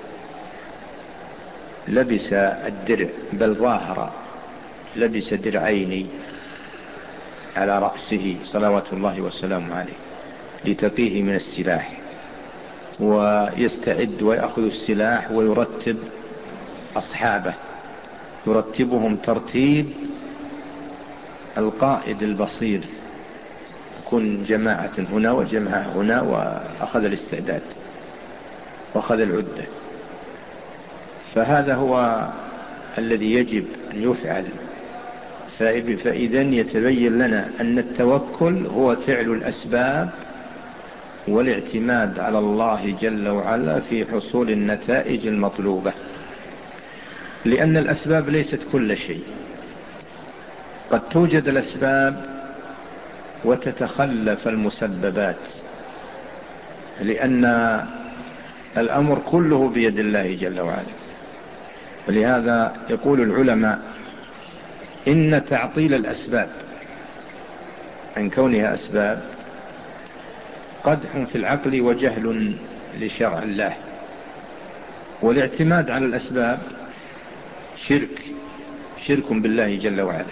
لبس الدرع، بل ظاهر لبس درعين على رأسه صلوات الله وسلامه عليه لتقيه من السلاح، ويستعد ويأخذ السلاح ويرتب أصحابه، يرتبهم ترتيب القائد البصير، يكون جماعة هنا وجماعة هنا، وأخذ الاستعداد وأخذ العدة. فهذا هو الذي يجب أن يفعل. فإذا يتبين لنا أن التوكل هو فعل الأسباب والاعتماد على الله جل وعلا في حصول النتائج المطلوبة، لأن الأسباب ليست كل شيء. قد توجد الأسباب وتتخلف المسببات، لأن الأمر كله بيد الله جل وعلا. ولهذا يقول العلماء إن تعطيل الأسباب عن كونها أسباب قدح في العقل وجهل لشرع الله، والاعتماد على الأسباب شرك شرك بالله جل وعلا.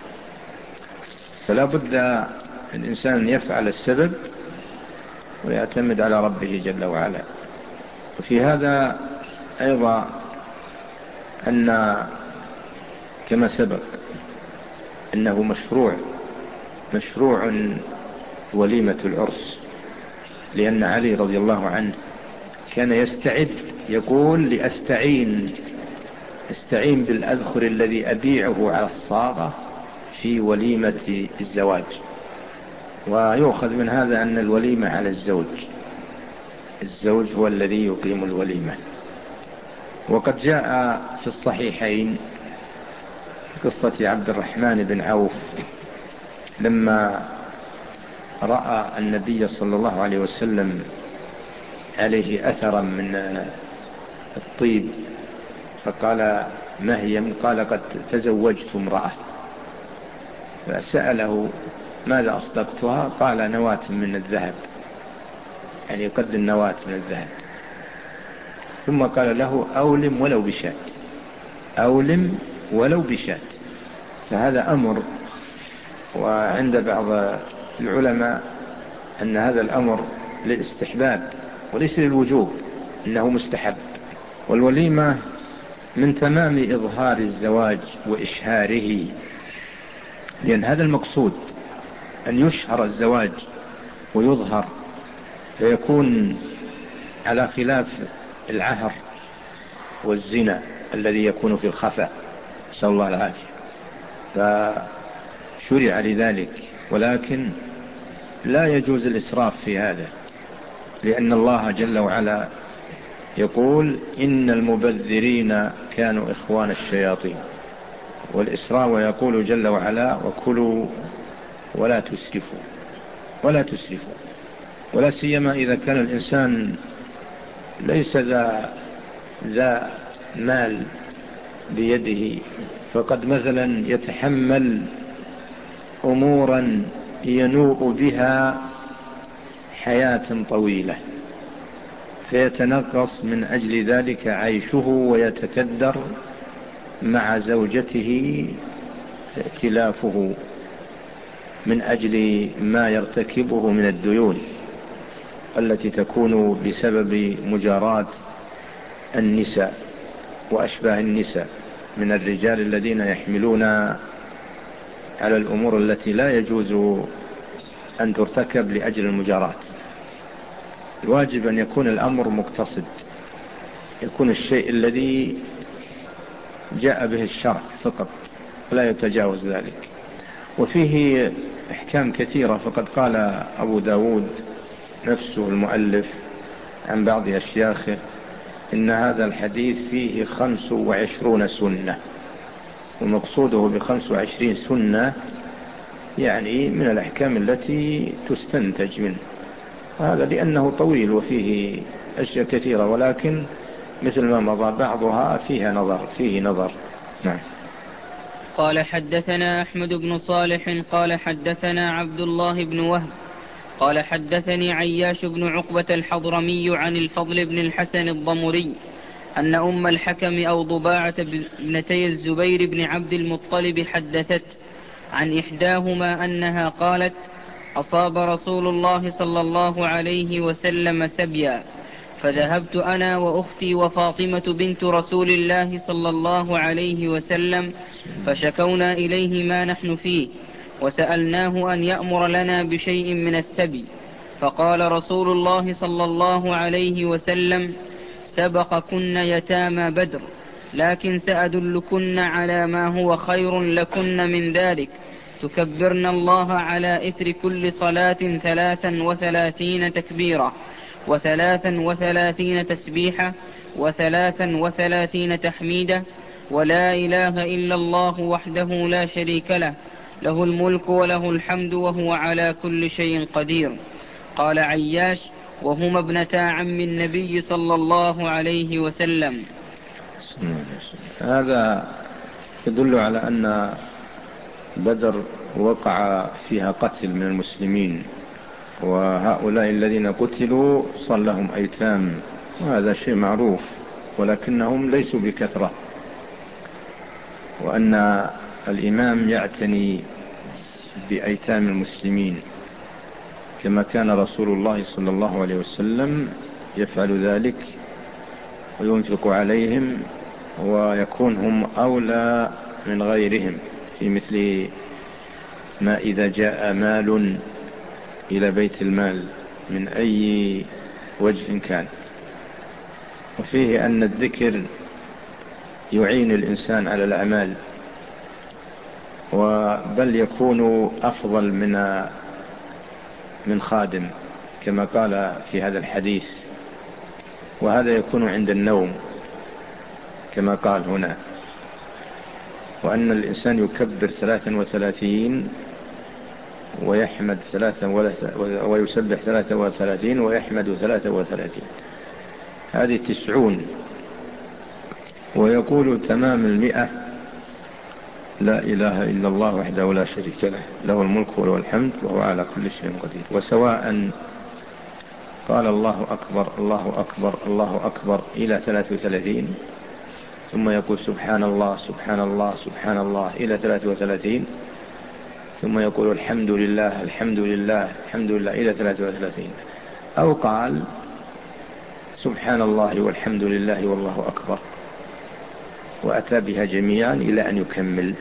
فلا بد الإنسان يفعل السبب ويعتمد على ربه جل وعلا. وفي هذا أيضا أن كما سبق أنه مشروع مشروع وليمة العرس، لأن علي رضي الله عنه كان يستعد، يقول لأستعين استعين بالأذخر الذي أبيعه على الصاغة في وليمة الزواج. ويؤخذ من هذا أن الوليمة على الزوج، الزوج هو الذي يقيم الوليمة. وقد جاء في الصحيحين قصة عبد الرحمن بن عوف لما رأى النبي صلى الله عليه وسلم عليه أثرا من الطيب، فقال ما هي؟ قال قد تزوجت امرأة. فسأله ماذا أصدقتها؟ قال نواة من الذهب، يعني قد النواة من الذهب. ثم قال له أولم ولو بشاة، أولم ولو بشاة. فهذا أمر، وعند بعض العلماء أن هذا الأمر للاستحباب وليس للوجوب، إنه مستحب. والوليمة من تمام إظهار الزواج وإشهاره، لأن هذا المقصود أن يشهر الزواج ويظهر، فيكون على خلاف العهر والزنا الذي يكون في الخفاء، نسأل الله العافية. فشرع لذلك، ولكن لا يجوز الإسراف في هذا، لأن الله جل وعلا يقول إن المبذرين كانوا إخوان الشياطين والإسراف، ويقول جل وعلا وكلوا ولا تسرفوا ولا تسرفوا. ولا سيما إذا كان الإنسان ليس ذا ذا مال بيده، فقد مثلا يتحمل أمورا ينوء بها حياة طويلة، فيتنقص من أجل ذلك عيشه، ويتكدر مع زوجته ائتلافه من أجل ما يرتكبه من الديون التي تكون بسبب مجاراة النساء وأشباه النساء من الرجال الذين يحملون على الأمور التي لا يجوز أن ترتكب لأجل المجاراة. الواجب أن يكون الأمر مقتصد، يكون الشيء الذي جاء به الشرع فقط، لا يتجاوز ذلك. وفيه أحكام كثيرة، فقد قال أبو داود نفسه المؤلف عن بعض أشياخه إن هذا الحديث فيه خمس وعشرون سنة، ومقصوده بخمس وعشرين سنة يعني من الأحكام التي تستنتج منه هذا، لأنه طويل وفيه أشياء كثيرة، ولكن مثل ما مضى بعضها فيها نظر فيه نظر. نعم. قال حدثنا أحمد بن صالح قال حدثنا عبد الله بن وهب قال حدثني عياش بن عقبة الحضرمي عن الفضل بن الحسن الضمري أن أم الحكم أو ضباعة ابنتي الزبير بن عبد المطلب حدثت عن إحداهما أنها قالت أصاب رسول الله صلى الله عليه وسلم سبيا، فذهبت أنا وأختي وفاطمة بنت رسول الله صلى الله عليه وسلم فشكونا إليه ما نحن فيه، وسألناه أن يأمر لنا بشيء من السبي، فقال رسول الله صلى الله عليه وسلم سبقكن يتامى بدر، لكن سأدلكن على ما هو خير لكن من ذلك، تكبرن الله على إثر كل صلاة ثلاثا وثلاثين تكبيرة، وثلاثا وثلاثين تسبيحة، وثلاثا وثلاثين تحميدة، ولا إله إلا الله وحده لا شريك له، له الملك وله الحمد وهو على كل شيء قدير. قال عياش وهما ابنتا عم النبي صلى الله عليه وسلم. هذا يدل على أن بدر وقع فيها قتل من المسلمين، وهؤلاء الذين قتلوا صار لهم أيتام، وهذا شيء معروف، ولكنهم ليسوا بكثرة، وأن الإمام يعتني بأيتام المسلمين كما كان رسول الله صلى الله عليه وسلم يفعل ذلك وينفق عليهم، ويكون هم أولى من غيرهم في مثل ما إذا جاء مال إلى بيت المال من أي وجه كان. وفيه أن الذكر يعين الإنسان على الأعمال، وبل يكون أفضل من من خادم كما قال في هذا الحديث، وهذا يكون عند النوم كما قال هنا، وأن الإنسان يكبر ثلاثا وثلاثين ويحمد ثلاثا ويسبح ثلاثا وثلاثين ويحمد ثلاثا وثلاثين، هذه تسعون. ويقول تمام المئة: لا إله إلا الله وحده لا شريك له، له الملك وله الحمد وهو على كل شيء قدير. وسواء قال الله أكبر الله أكبر الله أكبر إلى ثلاث وثلاثين، ثم يقول سبحان الله سبحان الله سبحان الله إلى ثلاث وثلاثين، ثم يقول الحمد لله الحمد لله الحمد لله إلى ثلاث وثلاثين، أو قال سبحان الله والحمد لله والله أكبر، وأتى بها جميعا إلى أن يكمل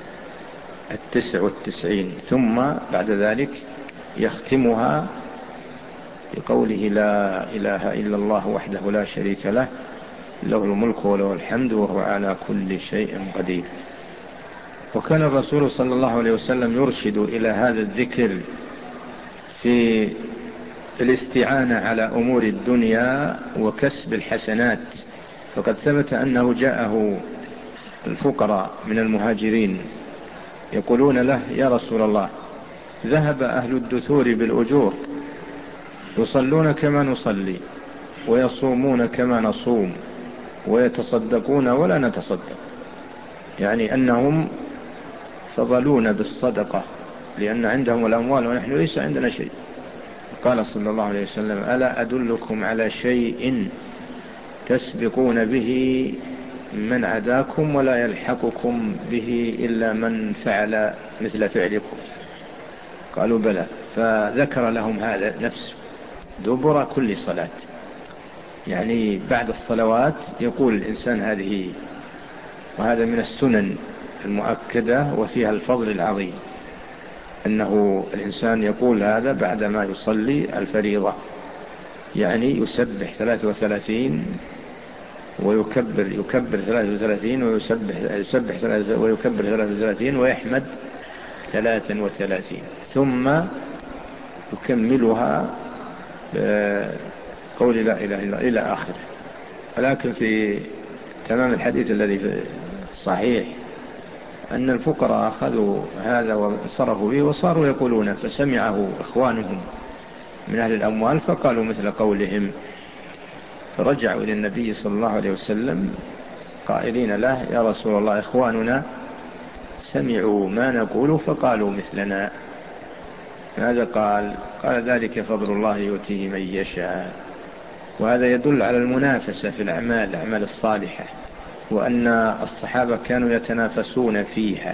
التسع والتسعين، ثم بعد ذلك يختمها بقوله لا إله إلا الله وحده لا شريك له، له الملك وله الحمد وهو على كل شيء قدير. وكان الرسول صلى الله عليه وسلم يرشد إلى هذا الذكر في الاستعانة على أمور الدنيا وكسب الحسنات، فقد ثبت أنه جاءه الفقراء من المهاجرين يقولون له: يا رسول الله، ذهب أهل الدثور بالأجور، يصلون كما نصلي ويصومون كما نصوم ويتصدقون ولا نتصدق، يعني أنهم فضلون بالصدقة لأن عندهم الأموال ونحن ليس عندنا شيء. قال صلى الله عليه وسلم: ألا أدلكم على شيء تسبقون به من عداكم ولا يلحقكم به إلا من فعل مثل فعلكم؟ قالوا: بلى. فذكر لهم هذا نفسه دبر كل صلاة، يعني بعد الصلوات يقول الإنسان هذه، وهذا من السنن المؤكدة وفيها الفضل العظيم، أنه الإنسان يقول هذا بعدما يصلي الفريضة، يعني يسبح ثلاث وثلاثين ويكبر يكبر ثلاث وثلاثين ويسبح يسبح ويكبر ثلاث وثلاثين ويحمد ثلاث وثلاثين، ثم يكملها بقول لا إله إلا الله إلى آخره. ولكن في تمام الحديث الذي في الصحيح أن الفقراء أخذوا هذا وصرفوا به وصاروا يقولون، فسمعه إخوانهم من أهل الأموال فقالوا مثل قولهم، فرجعوا إلى النبي صلى الله عليه وسلم قائلين له: يا رسول الله، إخواننا سمعوا ما نقول فقالوا مثلنا. ماذا قال؟ قال: ذلك فضل الله يؤتيه من يشاء. وهذا يدل على المنافسة في الأعمال الأعمال الصالحة، وأن الصحابة كانوا يتنافسون فيها،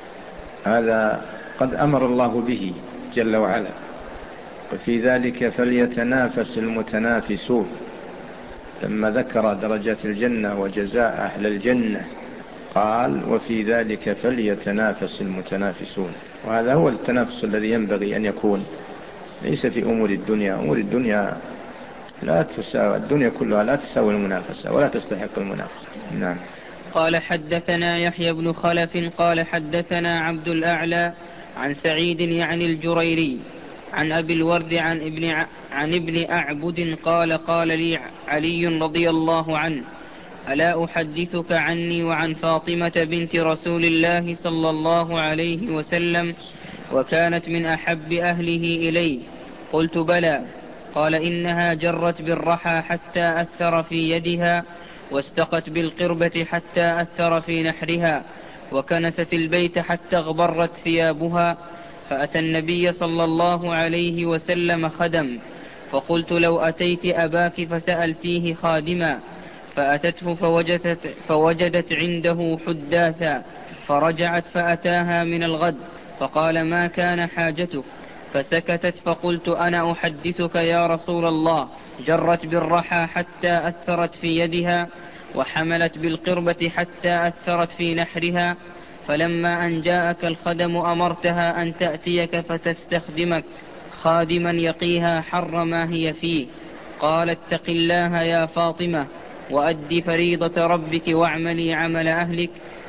هذا قد أمر الله به جل وعلا، وفي ذلك فليتنافس المتنافسون، لما ذكر درجات الجنة وجزاء أهل الجنة قال: وفي ذلك فليتنافس المتنافسون. وهذا هو التنافس الذي ينبغي أن يكون، ليس في أمور الدنيا. أمور الدنيا لا تساوي، الدنيا كلها لا تساوي المنافسة ولا تستحق المنافسة. نعم. قال: حدثنا يحيى بن خلف قال حدثنا عبد الأعلى عن سعيد يعني الجريري عن أبي الورد عن ابن, ع... عن ابن أعبد قال: قال لي علي رضي الله عنه: ألا أحدثك عني وعن فاطمة بنت رسول الله صلى الله عليه وسلم، وكانت من أحب أهله إلي؟ قلت: بلى. قال: إنها جرت بالرحى حتى أثر في يدها، واستقت بالقربة حتى أثر في نحرها، وكنست البيت حتى اغبرت ثيابها. فأتى النبي صلى الله عليه وسلم خدم، فقلت: لو أتيت أباك فسألتيه خادما. فأتته فوجدت, فوجدت عنده حداثا، فرجعت فأتاها من الغد فقال: ما كان حاجتك؟ فسكتت، فقلت: أنا أحدثك يا رسول الله، جرت بالرحى حتى أثرت في يدها، وحملت بالقربة حتى أثرت في نحرها، فلما أن جاءك الخدم أمرتها أن تأتيك فتستخدمك خادما يقيها حر ما هي فيه. قال: اتق الله يا فاطمة، وأد فريضة ربك واعملي عمل أهلك،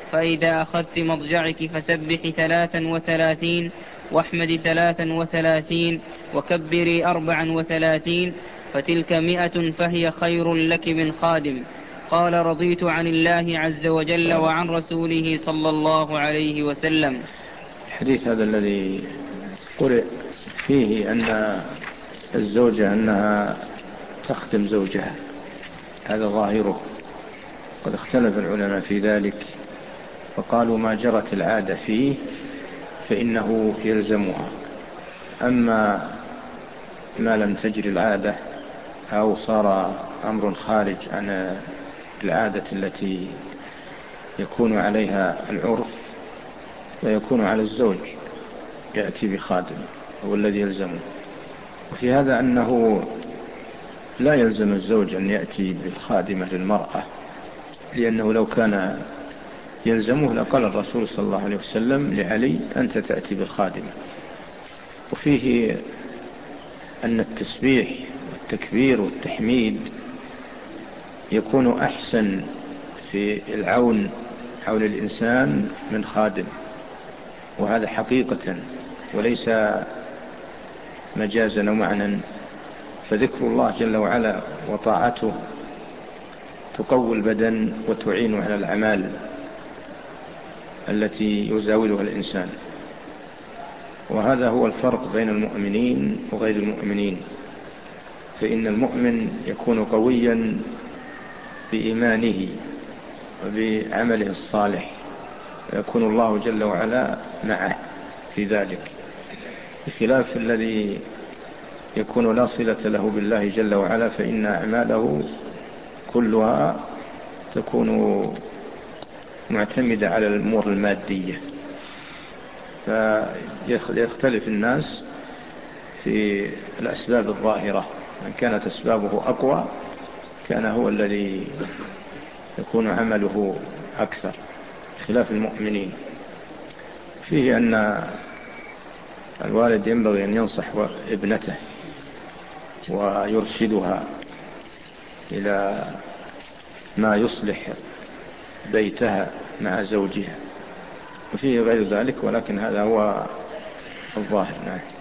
فإذا أخذت مضجعك فسبحي ثلاثا وثلاثين واحمدي ثلاثا وثلاثين وكبري أربعا وثلاثين فتلك مئة فهي خير لك من خادم. قال رضيت عن الله عز وجل وعن رسوله صلى الله عليه وسلم. الحديث هذا الذي قرئ فيه أن الزوجة أنها تخدم زوجها، هذا ظاهره. قد اختلف العلماء في ذلك فقالوا ما جرت العادة فيه فإنه يلزمها، أما ما لم تجري العادة أو صار أمر خارج عن العادة التي يكون عليها العرف فيكون على الزوج يأتي بخادم هو الذي يلزمه. وفي هذا أنه لا يلزم الزوج أن يأتي بالخادمة للمرأة، لأنه لو كان يلزمه لقال الرسول صلى الله عليه وسلم لعلي أنت تأتي بالخادمة. وفيه أن التسبيح والتكبير والتحميد يكون أحسن في العون حول الإنسان من خادم، وهذا حقيقة وليس مجازا ومعنى. فذكر الله جل وعلا وطاعته تقوي البدن وتعين على الأعمال التي يزاولها الإنسان. وهذا هو الفرق بين المؤمنين وغير المؤمنين، فإن المؤمن يكون قويا بإيمانه وبعمله الصالح ويكون الله جل وعلا معه في ذلك، بخلاف الذي يكون لا صلة له بالله جل وعلا، فإن أعماله كلها تكون معتمدة على الأمور المادية. فيختلف الناس في الأسباب الظاهرة، من كانت أسبابه أقوى كان هو الذي يكون عمله أكثر، خلاف المؤمنين. فيه أن الوالد ينبغي أن ينصح ابنته ويرشدها إلى ما يصلح بيتها مع زوجها، وفيه غير ذلك، ولكن هذا هو الظاهر. نعم.